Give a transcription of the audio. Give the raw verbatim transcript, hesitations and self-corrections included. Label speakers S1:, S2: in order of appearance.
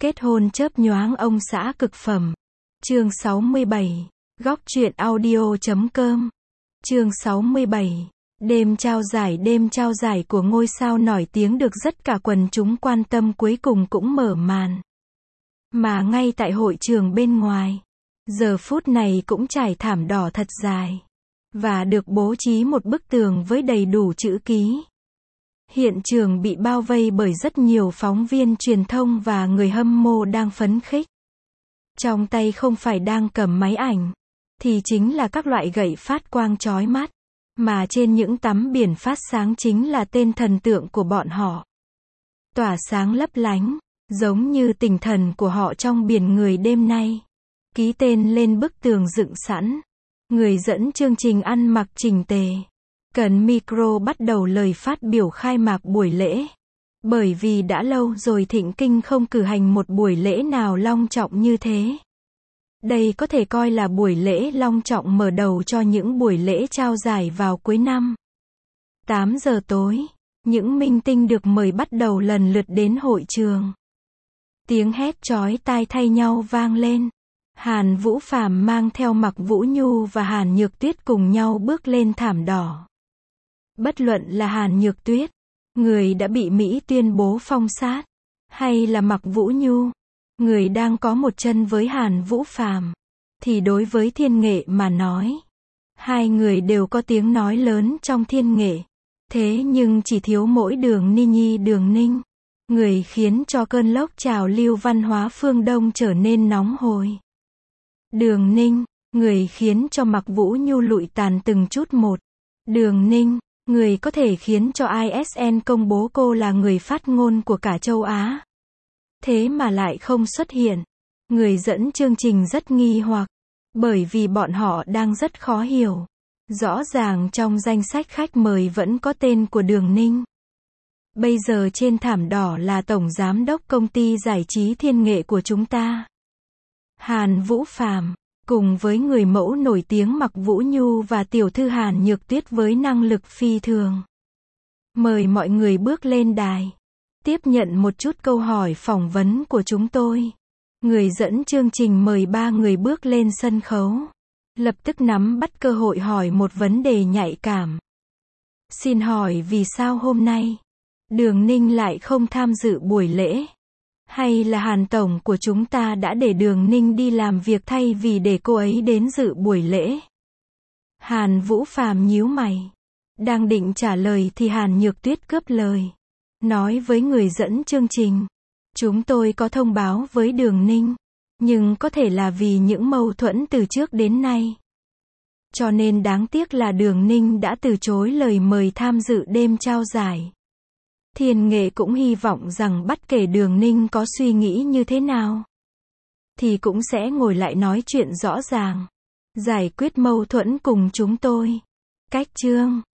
S1: Kết hôn chớp nhoáng ông xã cực phẩm. Chương sáu mươi bảy. Góc truyện audio chấm com. Chương sáu mươi bảy. Đêm trao giải Đêm trao giải của ngôi sao nổi tiếng được rất cả quần chúng quan tâm cuối cùng cũng mở màn. Mà ngay tại hội trường bên ngoài, giờ phút này cũng trải thảm đỏ thật dài. Và được bố trí một bức tường với đầy đủ chữ ký. Hiện trường bị bao vây bởi rất nhiều phóng viên truyền thông và người hâm mộ đang phấn khích. Trong tay không phải đang cầm máy ảnh, thì chính là các loại gậy phát quang chói mắt. Mà trên những tấm biển phát sáng chính là tên thần tượng của bọn họ. Tỏa sáng lấp lánh, giống như tinh thần của họ trong biển người đêm nay. Ký tên lên bức tường dựng sẵn. Người dẫn chương trình ăn mặc chỉnh tề. Cần micro bắt đầu lời phát biểu khai mạc buổi lễ. Bởi vì đã lâu rồi Thịnh Kinh không cử hành một buổi lễ nào long trọng như thế. Đây có thể coi là buổi lễ long trọng mở đầu cho những buổi lễ trao giải vào cuối năm. tám giờ tối, những minh tinh được mời bắt đầu lần lượt đến hội trường. Tiếng hét chói tai thay nhau vang lên. Hàn Vũ Phàm mang theo Mạc Vũ Nhu và Hàn Nhược Tuyết cùng nhau bước lên thảm đỏ. Bất luận là Hàn Nhược Tuyết, người đã bị Mỹ tuyên bố phong sát, hay là Mạc Vũ Nhu, người đang có một chân với Hàn Vũ Phàm, thì đối với thiên nghệ mà nói, hai người đều có tiếng nói lớn trong thiên nghệ. Thế nhưng chỉ thiếu mỗi Đường Ni Nhi Đường Ninh, người khiến cho cơn lốc trào lưu văn hóa phương Đông trở nên nóng hổi. Đường Ninh, người khiến cho Mạc Vũ Nhu lụi tàn từng chút một. Đường Ninh, người có thể khiến cho i ét en công bố cô là người phát ngôn của cả châu Á. Thế mà lại không xuất hiện. Người dẫn chương trình rất nghi hoặc, bởi vì bọn họ đang rất khó hiểu. Rõ ràng trong danh sách khách mời vẫn có tên của Đường Ninh. Bây giờ trên thảm đỏ là tổng giám đốc công ty giải trí thiên nghệ của chúng ta, Hàn Vũ Phàm, cùng với người mẫu nổi tiếng Mạc Vũ Nhu và tiểu thư Hàn Nhược Tuyết với năng lực phi thường. Mời mọi người bước lên đài, tiếp nhận một chút câu hỏi phỏng vấn của chúng tôi. Người dẫn chương trình mời ba người bước lên sân khấu, lập tức nắm bắt cơ hội hỏi một vấn đề nhạy cảm. Xin hỏi vì sao hôm nay Đường Ninh lại không tham dự buổi lễ? Hay là Hàn tổng của chúng ta đã để Đường Ninh đi làm việc thay vì để cô ấy đến dự buổi lễ? Hàn Vũ Phàm nhíu mày. Đang định trả lời thì Hàn Nhược Tuyết cướp lời. Nói với người dẫn chương trình. Chúng tôi có thông báo với Đường Ninh. Nhưng có thể là vì những mâu thuẫn từ trước đến nay. Cho nên đáng tiếc là Đường Ninh đã từ chối lời mời tham dự đêm trao giải. Thiên nghệ cũng hy vọng rằng bất kể Đường Ninh có suy nghĩ như thế nào, thì cũng sẽ ngồi lại nói chuyện rõ ràng, giải quyết mâu thuẫn cùng chúng tôi. Cách chương